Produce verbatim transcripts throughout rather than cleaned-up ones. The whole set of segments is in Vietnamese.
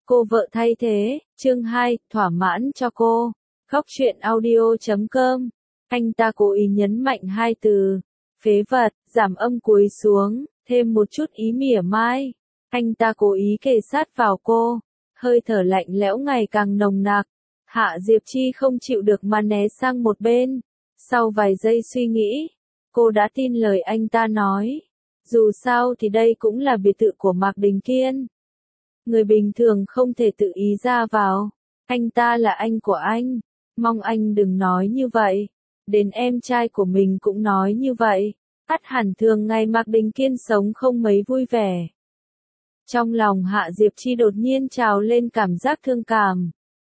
Cô vợ thay thế, chương hai, thỏa mãn cho cô. Khóc chuyện audio chấm com. Anh ta cố ý nhấn mạnh hai từ. Phế vật, giảm âm cuối xuống, thêm một chút ý mỉa mai. Anh ta cố ý kề sát vào cô. Hơi thở lạnh lẽo ngày càng nồng nặc. Hạ Diệp Chi không chịu được mà né sang một bên. Sau vài giây suy nghĩ, cô đã tin lời anh ta nói. Dù sao thì đây cũng là biệt thự của Mạc Đình Kiên. Người bình thường không thể tự ý ra vào. Anh ta là anh của anh. Mong anh đừng nói như vậy. Đến em trai của mình cũng nói như vậy. Ắt hẳn thường ngày Mạc Đình Kiên sống không mấy vui vẻ. Trong lòng Hạ Diệp Chi đột nhiên trào lên cảm giác thương cảm.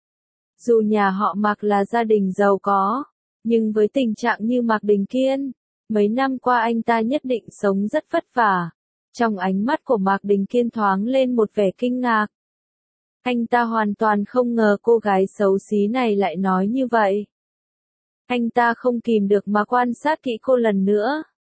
Dù nhà họ Mạc là gia đình giàu có, nhưng với tình trạng như Mạc Đình Kiên, mấy năm qua anh ta nhất định sống rất vất vả. Trong ánh mắt của Mạc Đình Kiên thoáng lên một vẻ kinh ngạc. Anh ta hoàn toàn không ngờ cô gái xấu xí này lại nói như vậy. Anh ta không kìm được mà quan sát kỹ cô lần nữa.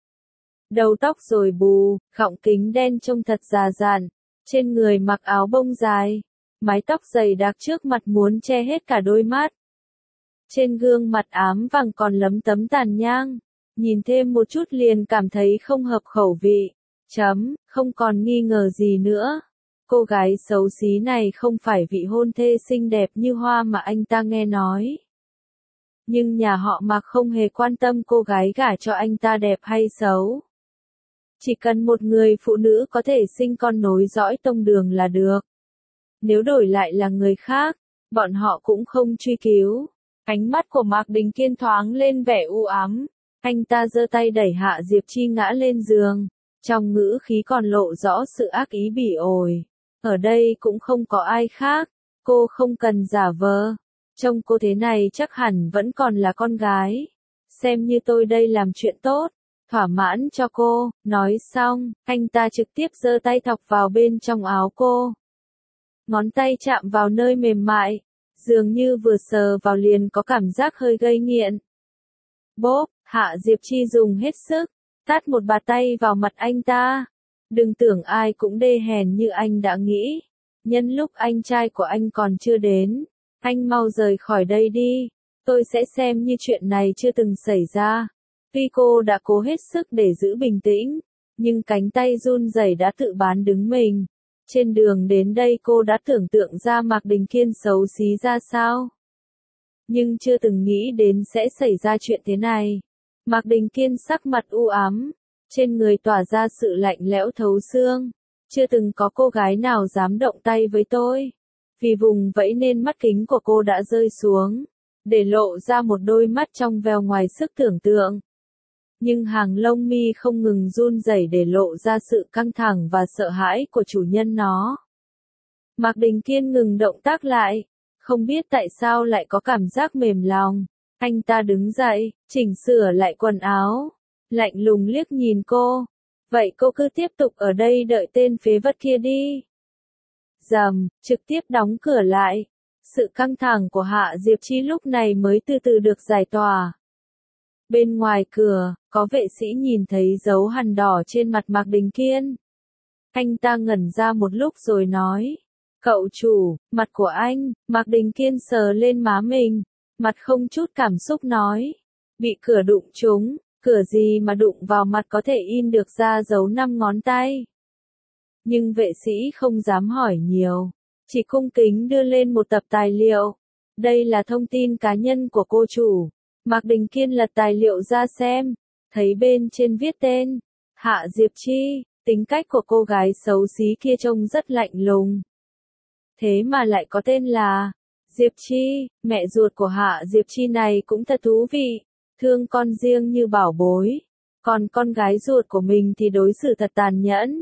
Đầu tóc rồi bù, gọng kính đen trông thật già dặn, trên người mặc áo bông dài, mái tóc dày đặc trước mặt muốn che hết cả đôi mắt. Trên gương mặt ám vàng còn lấm tấm tàn nhang, nhìn thêm một chút liền cảm thấy không hợp khẩu vị. Chấm, không còn nghi ngờ gì nữa. Cô gái xấu xí này không phải vị hôn thê xinh đẹp như Hoa mà anh ta nghe nói. Nhưng nhà họ Mạc không hề quan tâm cô gái gả cho anh ta đẹp hay xấu. Chỉ cần một người phụ nữ có thể sinh con nối dõi tông đường là được. Nếu đổi lại là người khác, bọn họ cũng không truy cứu. Ánh mắt của Mạc Đình Kiên thoáng lên vẻ u ám. Anh ta giơ tay đẩy Hạ Diệp Chi ngã lên giường. Trong ngữ khí còn lộ rõ sự ác ý bỉ ổi. Ở đây cũng không có ai khác. Cô không cần giả vờ. Trông cô thế này chắc hẳn vẫn còn là con gái. Xem như tôi đây làm chuyện tốt. Thỏa mãn cho cô. Nói xong, anh ta trực tiếp giơ tay thọc vào bên trong áo cô. Ngón tay chạm vào nơi mềm mại. Dường như vừa sờ vào liền có cảm giác hơi gây nghiện. Bốp, Hạ Diệp Chi dùng hết sức. Tát một bạt tay vào mặt anh ta. Đừng tưởng ai cũng đê hèn như anh đã nghĩ. Nhân lúc anh trai của anh còn chưa đến, anh mau rời khỏi đây đi. Tôi sẽ xem như chuyện này chưa từng xảy ra. Tuy cô đã cố hết sức để giữ bình tĩnh, nhưng cánh tay run rẩy đã tự bán đứng mình. Trên đường đến đây cô đã tưởng tượng ra Mạc Đình Kiên xấu xí ra sao. Nhưng chưa từng nghĩ đến sẽ xảy ra chuyện thế này. Mạc Đình Kiên sắc mặt u ám, trên người tỏa ra sự lạnh lẽo thấu xương. Chưa từng có cô gái nào dám động tay với tôi. Vì vùng vẫy nên mắt kính của cô đã rơi xuống, để lộ ra một đôi mắt trong veo ngoài sức tưởng tượng. Nhưng hàng lông mi không ngừng run rẩy để lộ ra sự căng thẳng và sợ hãi của chủ nhân nó. Mạc Đình Kiên ngừng động tác lại, không biết tại sao lại có cảm giác mềm lòng. Anh ta đứng dậy, chỉnh sửa lại quần áo, lạnh lùng liếc nhìn cô. Vậy cô cứ tiếp tục ở đây đợi tên phế vật kia đi. Rầm, trực tiếp đóng cửa lại. Sự căng thẳng của Hạ Diệp Chi lúc này mới từ từ được giải tỏa. Bên ngoài cửa, có vệ sĩ nhìn thấy dấu hằn đỏ trên mặt Mạc Đình Kiên. Anh ta ngẩn ra một lúc rồi nói. Cậu chủ, mặt của anh. Mạc Đình Kiên sờ lên má mình. Mặt không chút cảm xúc nói. Bị cửa đụng trúng. Cửa gì mà đụng vào mặt có thể in được ra dấu năm ngón tay. Nhưng vệ sĩ không dám hỏi nhiều. Chỉ cung kính đưa lên một tập tài liệu. Đây là thông tin cá nhân của cô chủ. Mạc Đình Kiên lật tài liệu ra xem. Thấy bên trên viết tên. Hạ Diệp Chi. Tính cách của cô gái xấu xí kia trông rất lạnh lùng. Thế mà lại có tên là Diệp Chi. Mẹ ruột của Hạ Diệp Chi này cũng thật thú vị. Thương con riêng như bảo bối. Còn con gái ruột của mình thì đối xử thật tàn nhẫn.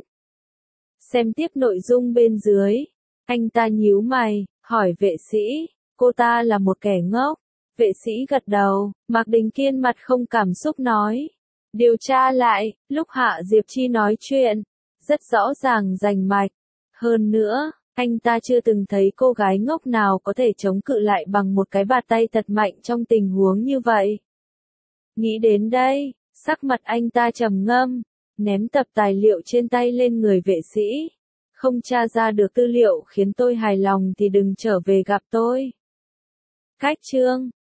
Xem tiếp nội dung bên dưới. Anh ta nhíu mày, hỏi vệ sĩ. Cô ta là một kẻ ngốc. Vệ sĩ gật đầu. Mạc Đình Kiên mặt không cảm xúc nói. Điều tra lại, lúc Hạ Diệp Chi nói chuyện. Rất rõ ràng rành mạch. Hơn nữa, anh ta chưa từng thấy cô gái ngốc nào có thể chống cự lại bằng một cái bạt tay thật mạnh trong tình huống như vậy. Nghĩ đến đây, sắc mặt anh ta trầm ngâm, ném tập tài liệu trên tay lên người vệ sĩ. không tra ra được tư liệu khiến tôi hài lòng thì đừng trở về gặp tôi. Cách chương